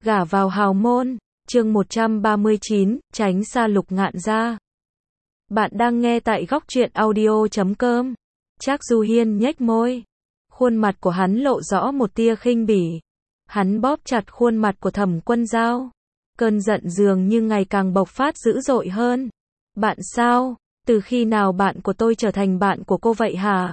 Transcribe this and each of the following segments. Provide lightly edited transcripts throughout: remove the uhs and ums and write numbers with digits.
Gả vào hào môn, chương 139, tránh xa Lục Ngạn ra. Bạn đang nghe tại góc truyện audio.com. Trác Du Hiên nhếch môi. Khuôn mặt của hắn lộ rõ một tia khinh bỉ. Hắn bóp chặt khuôn mặt của Thẩm Quân Dao. Cơn giận dường như ngày càng bộc phát dữ dội hơn. Bạn sao? Từ khi nào bạn của tôi trở thành bạn của cô vậy hả?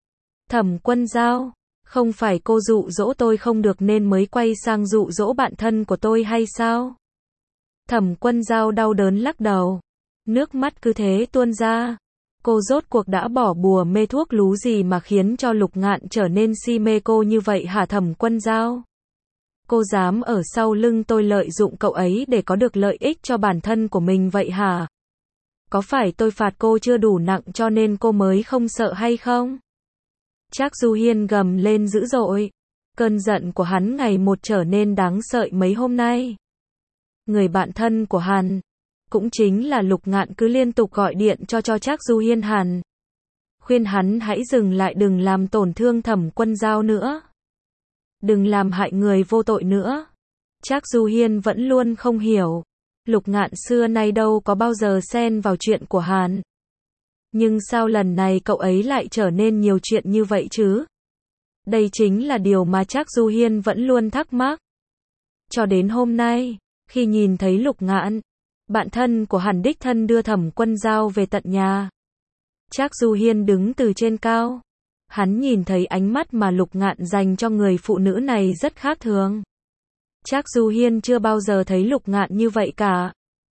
Thẩm Quân Dao, không phải cô dụ dỗ tôi không được nên mới quay sang dụ dỗ bạn thân của tôi hay sao? Thẩm Quân Dao đau đớn lắc đầu. Nước mắt cứ thế tuôn ra. Cô rốt cuộc đã bỏ bùa mê thuốc lú gì mà khiến cho Lục Ngạn trở nên si mê cô như vậy hả Thẩm Quân Dao? Cô dám ở sau lưng tôi lợi dụng cậu ấy để có được lợi ích cho bản thân của mình vậy hả? Có phải tôi phạt cô chưa đủ nặng cho nên cô mới không sợ hay không? Trác Du Hiên gầm lên dữ dội. Cơn giận của hắn ngày một trở nên đáng sợ mấy hôm nay. Người bạn thân của hắn, cũng chính là Lục Ngạn cứ liên tục gọi điện cho Trác Du Hiên khuyên hắn hãy dừng lại, đừng làm tổn thương Thẩm Quân Dao nữa. Đừng làm hại người vô tội nữa. Trác Du Hiên vẫn luôn không hiểu. Lục Ngạn xưa nay đâu có bao giờ xen vào chuyện của hắn. Nhưng sao lần này cậu ấy lại trở nên nhiều chuyện như vậy chứ? Đây chính là điều mà Trác Du Hiên vẫn luôn thắc mắc. Cho đến hôm nay, khi nhìn thấy Lục Ngạn, bạn thân của hắn đích thân đưa Thẩm Quân Dao về tận nhà. Trác Du Hiên đứng từ trên cao. Hắn nhìn thấy ánh mắt mà Lục Ngạn dành cho người phụ nữ này rất khác thường. Trác Du Hiên chưa bao giờ thấy Lục Ngạn như vậy cả.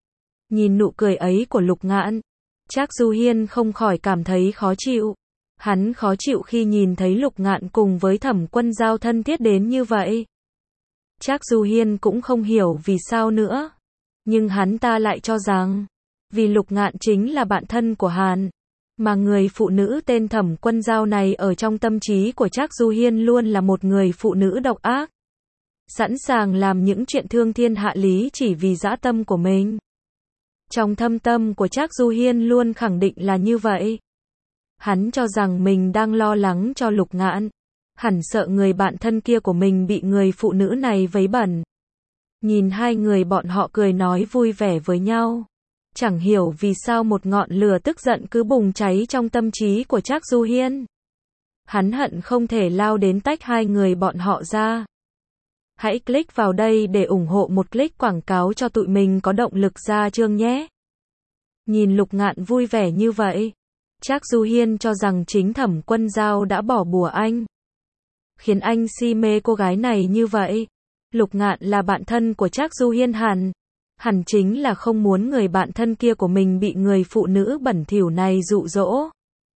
Nhìn nụ cười ấy của Lục Ngạn, Trác Du Hiên không khỏi cảm thấy khó chịu. Hắn khó chịu khi nhìn thấy Lục Ngạn cùng với Thẩm Quân Dao thân thiết đến như vậy. Trác Du Hiên cũng không hiểu vì sao nữa. Nhưng hắn ta lại cho rằng, vì Lục Ngạn chính là bạn thân của hắn, mà người phụ nữ tên Thẩm Quân Dao này ở trong tâm trí của Trác Du Hiên luôn là một người phụ nữ độc ác. Sẵn sàng làm những chuyện thương thiên hạ lý chỉ vì dã tâm của mình. Trong thâm tâm của Trác Du Hiên luôn khẳng định là như vậy. Hắn cho rằng mình đang lo lắng cho Lục Ngạn. Hẳn sợ người bạn thân kia của mình bị người phụ nữ này vấy bẩn. Nhìn hai người bọn họ cười nói vui vẻ với nhau. Chẳng hiểu vì sao một ngọn lửa tức giận cứ bùng cháy trong tâm trí của Trác Du Hiên. Hắn hận không thể lao đến tách hai người bọn họ ra. Hãy click vào đây để ủng hộ một click quảng cáo cho tụi mình có động lực ra chương nhé. Nhìn Lục Ngạn vui vẻ như vậy, Trác Du Hiên cho rằng chính Thẩm Quân Dao đã bỏ bùa anh. Khiến anh si mê cô gái này như vậy. Lục Ngạn là bạn thân của Trác Du Hiên hẳn chính là không muốn người bạn thân kia của mình bị người phụ nữ bẩn thỉu này dụ dỗ,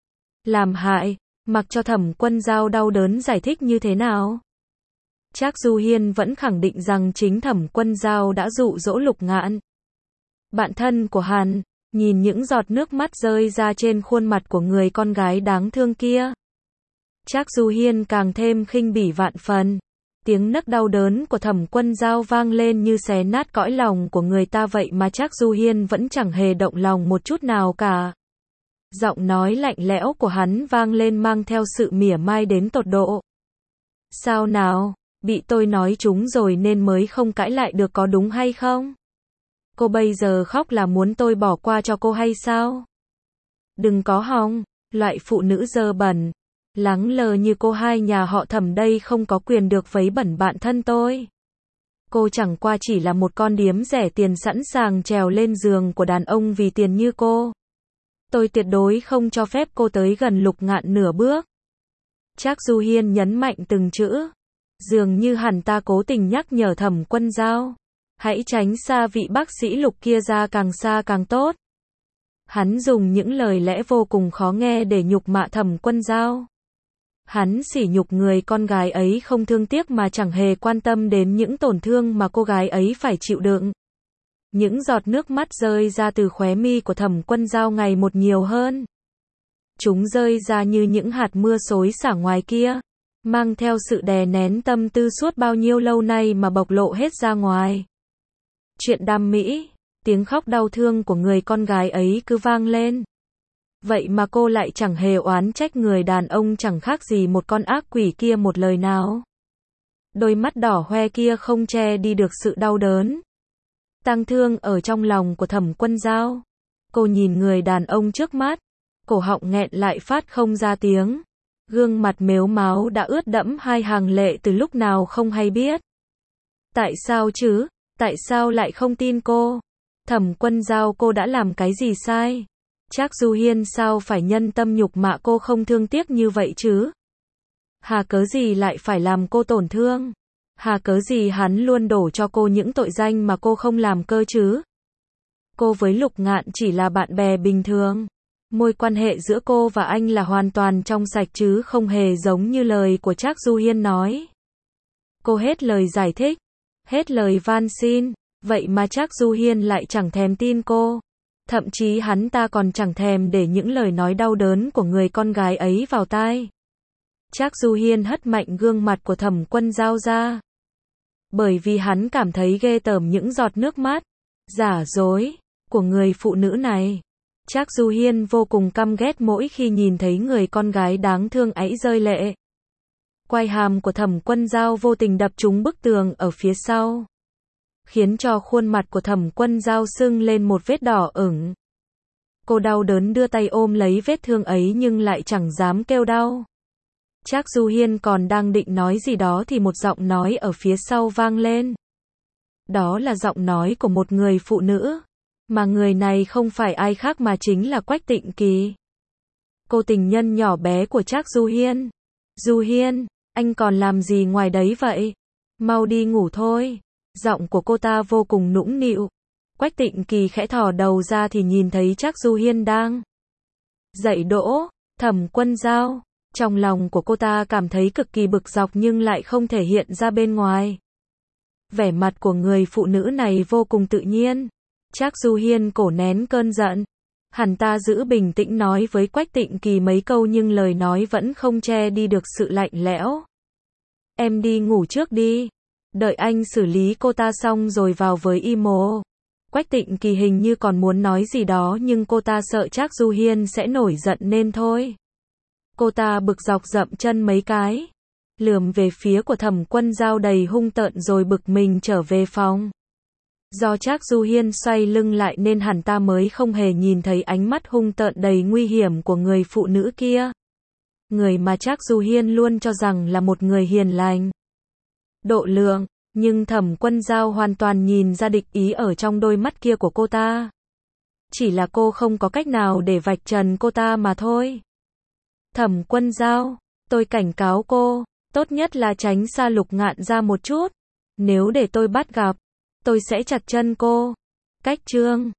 làm hại, mặc cho Thẩm Quân Dao đau đớn giải thích như thế nào. Trác Du Hiên vẫn khẳng định rằng chính Thẩm Quân Dao đã dụ dỗ Lục Ngạn. Bạn thân của hắn, nhìn những giọt nước mắt rơi ra trên khuôn mặt của người con gái đáng thương kia. Trác Du Hiên càng thêm khinh bỉ vạn phần. Tiếng nấc đau đớn của Thẩm Quân Dao vang lên như xé nát cõi lòng của người ta vậy mà Trác Du Hiên vẫn chẳng hề động lòng một chút nào cả. Giọng nói lạnh lẽo của hắn vang lên mang theo sự mỉa mai đến tột độ. Sao nào, bị tôi nói trúng rồi nên mới không cãi lại được có đúng hay không? Cô bây giờ khóc là muốn tôi bỏ qua cho cô hay sao? Đừng có hòng, loại phụ nữ dơ bẩn, lắng lờ như cô hai nhà họ Thẩm đây không có quyền được vấy bẩn bạn thân tôi. Cô chẳng qua chỉ là một con điếm rẻ tiền sẵn sàng trèo lên giường của đàn ông vì tiền như cô. Tôi tuyệt đối không cho phép cô tới gần Lục Ngạn nửa bước. Trác Du Hiên nhấn mạnh từng chữ. Dường như hẳn ta cố tình nhắc nhở Thẩm Quân Dao. Hãy tránh xa vị bác sĩ Lục kia ra càng xa càng tốt. Hắn dùng những lời lẽ vô cùng khó nghe để nhục mạ Thẩm Quân Dao. Hắn sỉ nhục người con gái ấy không thương tiếc mà chẳng hề quan tâm đến những tổn thương mà cô gái ấy phải chịu đựng. Những giọt nước mắt rơi ra từ khóe mi của Thẩm Quân Dao ngày một nhiều hơn. Chúng rơi ra như những hạt mưa xối xả ngoài kia, mang theo sự đè nén tâm tư suốt bao nhiêu lâu nay mà bộc lộ hết ra ngoài. Chuyện đam mỹ, tiếng khóc đau thương của người con gái ấy cứ vang lên. Vậy mà cô lại chẳng hề oán trách người đàn ông chẳng khác gì một con ác quỷ kia một lời nào. Đôi mắt đỏ hoe kia không che đi được sự đau đớn, tang thương ở trong lòng của Thẩm Quân Dao. Cô nhìn người đàn ông trước mắt, cổ họng nghẹn lại phát không ra tiếng. Gương mặt mếu máo đã ướt đẫm hai hàng lệ từ lúc nào không hay biết. Tại sao chứ? Tại sao lại không tin cô? Thẩm Quân Dao, cô đã làm cái gì sai? Trác Du Hiên sao phải nhân tâm nhục mạ cô không thương tiếc như vậy chứ? Hà cớ gì lại phải làm cô tổn thương? Hà cớ gì hắn luôn đổ cho cô những tội danh mà cô không làm cơ chứ? Cô với Lục Ngạn chỉ là bạn bè bình thường. Mối quan hệ giữa cô và anh là hoàn toàn trong sạch chứ không hề giống như lời của Trác Du Hiên nói. Cô hết lời giải thích, hết lời van xin, vậy mà Trác Du Hiên lại chẳng thèm tin cô. Thậm chí hắn ta còn chẳng thèm để những lời nói đau đớn của người con gái ấy vào tai. Trác Du Hiên hất mạnh gương mặt của Thẩm Quân Dao ra. Bởi vì hắn cảm thấy ghê tởm những giọt nước mắt giả dối của người phụ nữ này. Trác Du Hiên vô cùng căm ghét mỗi khi nhìn thấy người con gái đáng thương ấy rơi lệ. Quai hàm của Thẩm Quân Dao vô tình đập trúng bức tường ở phía sau, khiến cho khuôn mặt của Thẩm Quân Dao sưng lên một vết đỏ ửng. Cô đau đớn đưa tay ôm lấy vết thương ấy nhưng lại chẳng dám kêu đau. Trác Du Hiên còn đang định nói gì đó thì một giọng nói ở phía sau vang lên. Đó là giọng nói của một người phụ nữ, mà người này không phải ai khác mà chính là Quách Tịnh Kỳ. Cô tình nhân nhỏ bé của Trác Du Hiên. Du Hiên, anh còn làm gì ngoài đấy vậy? Mau đi ngủ thôi. Giọng của cô ta vô cùng nũng nịu. Quách Tịnh Kỳ khẽ thò đầu ra thì nhìn thấy Trác Du Hiên đang dậy đỗ. Thẩm Quân Dao. Trong lòng của cô ta cảm thấy cực kỳ bực dọc nhưng lại không thể hiện ra bên ngoài. Vẻ mặt của người phụ nữ này vô cùng tự nhiên. Trác Du Hiên cố nén cơn giận. Hắn ta giữ bình tĩnh nói với Quách Tịnh Kỳ mấy câu nhưng lời nói vẫn không che đi được sự lạnh lẽo. Em đi ngủ trước đi. Đợi anh xử lý cô ta xong rồi vào với Imo. Quách Tịnh Kỳ hình như còn muốn nói gì đó nhưng cô ta sợ Trác Du Hiên sẽ nổi giận nên thôi. Cô ta bực dọc dậm chân mấy cái, lườm về phía của Thẩm Quân Dao đầy hung tợn rồi bực mình trở về phòng. Do Trác Du Hiên xoay lưng lại nên hắn ta mới không hề nhìn thấy ánh mắt hung tợn đầy nguy hiểm của người phụ nữ kia. Người mà Trác Du Hiên luôn cho rằng là một người hiền lành, độ lượng, nhưng Thẩm Quân Dao hoàn toàn nhìn ra địch ý ở trong đôi mắt kia của cô ta. Chỉ là cô không có cách nào để vạch trần cô ta mà thôi. Thẩm Quân Dao, tôi cảnh cáo cô, tốt nhất là tránh xa Lục Ngạn ra một chút. Nếu để tôi bắt gặp, tôi sẽ chặt chân cô. Cách chương